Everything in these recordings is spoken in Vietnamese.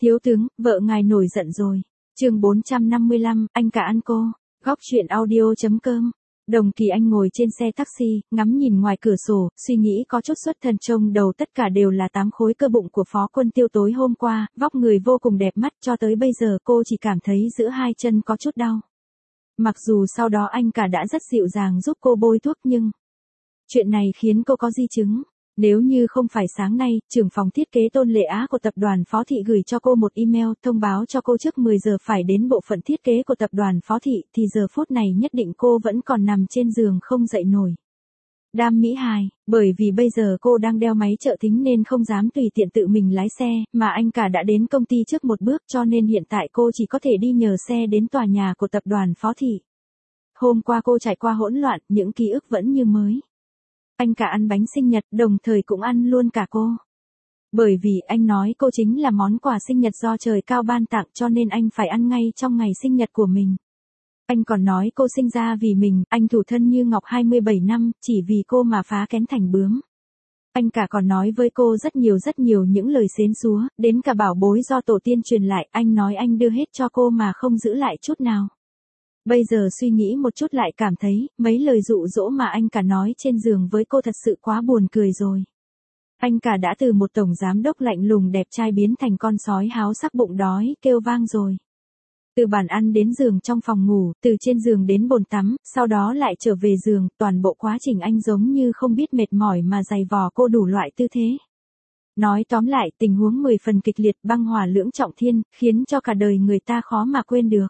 Thiếu tướng, vợ ngài nổi giận rồi. Chương 455, anh cả ăn cô. Góc truyện audio.com. Đồng Kỳ Anh ngồi trên xe taxi, ngắm nhìn ngoài cửa sổ, suy nghĩ có chút xuất thần, trông đầu tất cả đều là 8 khối cơ bụng của Phó Quân Tiêu tối hôm qua, vóc người vô cùng đẹp mắt, cho tới bây giờ cô chỉ cảm thấy giữa hai chân có chút đau. Mặc dù sau đó anh cả đã rất dịu dàng giúp cô bôi thuốc nhưng chuyện này khiến cô có di chứng. Nếu như không phải sáng nay, trưởng phòng thiết kế Tôn Lệ Á của tập đoàn Phó Thị gửi cho cô một email thông báo cho cô trước 10 giờ phải đến bộ phận thiết kế của tập đoàn Phó Thị, thì giờ phút này nhất định cô vẫn còn nằm trên giường không dậy nổi. Đam mỹ hài, bởi vì bây giờ cô đang đeo máy trợ thính nên không dám tùy tiện tự mình lái xe, mà anh cả đã đến công ty trước một bước cho nên hiện tại cô chỉ có thể đi nhờ xe đến tòa nhà của tập đoàn Phó Thị. Hôm qua cô trải qua hỗn loạn, những ký ức vẫn như mới. Anh cả ăn bánh sinh nhật, đồng thời cũng ăn luôn cả cô. Bởi vì anh nói cô chính là món quà sinh nhật do trời cao ban tặng cho nên anh phải ăn ngay trong ngày sinh nhật của mình. Anh còn nói cô sinh ra vì mình, anh thủ thân như ngọc 27 năm, chỉ vì cô mà phá kén thành bướm. Anh cả còn nói với cô rất nhiều những lời xến xúa, đến cả bảo bối do tổ tiên truyền lại, anh nói anh đưa hết cho cô mà không giữ lại chút nào. Bây giờ suy nghĩ một chút lại cảm thấy, mấy lời dụ dỗ mà anh cả nói trên giường với cô thật sự quá buồn cười rồi. Anh cả đã từ một tổng giám đốc lạnh lùng đẹp trai biến thành con sói háo sắc bụng đói, kêu vang rồi. Từ bàn ăn đến giường trong phòng ngủ, từ trên giường đến bồn tắm, sau đó lại trở về giường, toàn bộ quá trình anh giống như không biết mệt mỏi mà giày vò cô đủ loại tư thế. Nói tóm lại, tình huống 10 phần kịch liệt, băng hỏa lưỡng trọng thiên, khiến cho cả đời người ta khó mà quên được.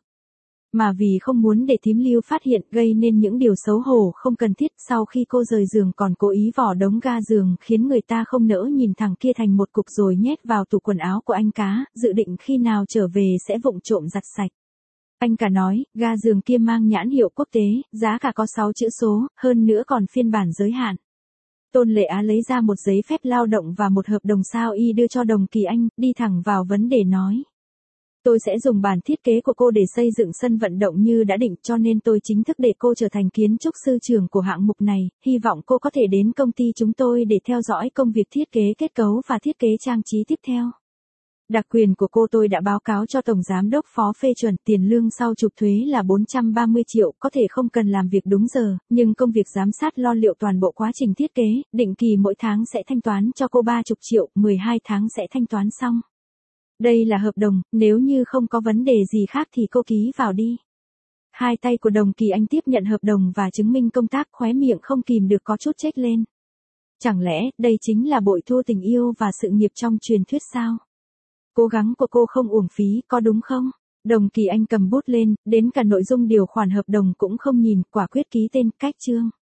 Mà vì không muốn để thím Lưu phát hiện gây nên những điều xấu hổ không cần thiết, sau khi cô rời giường còn cố ý vò đống ga giường khiến người ta không nỡ nhìn thẳng kia thành một cục rồi nhét vào tủ quần áo của anh cá, dự định khi nào trở về sẽ vụng trộm giặt sạch. Anh cả nói, ga giường kia mang nhãn hiệu quốc tế, giá cả có 6 chữ số, hơn nữa còn phiên bản giới hạn. Tôn Lệ Á lấy ra một giấy phép lao động và một hợp đồng sao y đưa cho Đồng Kỳ Anh, đi thẳng vào vấn đề nói. Tôi sẽ dùng bản thiết kế của cô để xây dựng sân vận động như đã định, cho nên tôi chính thức để cô trở thành kiến trúc sư trưởng của hạng mục này, hy vọng cô có thể đến công ty chúng tôi để theo dõi công việc thiết kế kết cấu và thiết kế trang trí tiếp theo. Đặc quyền của cô tôi đã báo cáo cho Tổng Giám đốc Phó phê chuẩn, tiền lương sau chụp thuế là 430 triệu, có thể không cần làm việc đúng giờ, nhưng công việc giám sát lo liệu toàn bộ quá trình thiết kế, định kỳ mỗi tháng sẽ thanh toán cho cô 30 triệu, 12 tháng sẽ thanh toán xong. Đây là hợp đồng, nếu như không có vấn đề gì khác thì cô ký vào đi. Hai tay của Đồng Kỳ Anh tiếp nhận hợp đồng và chứng minh công tác, khóe miệng không kìm được có chút chếch lên. Chẳng lẽ, đây chính là bội thu tình yêu và sự nghiệp trong truyền thuyết sao? Cố gắng của cô không uổng phí, có đúng không? Đồng Kỳ Anh cầm bút lên, đến cả nội dung điều khoản hợp đồng cũng không nhìn, quả quyết ký tên, cách chương.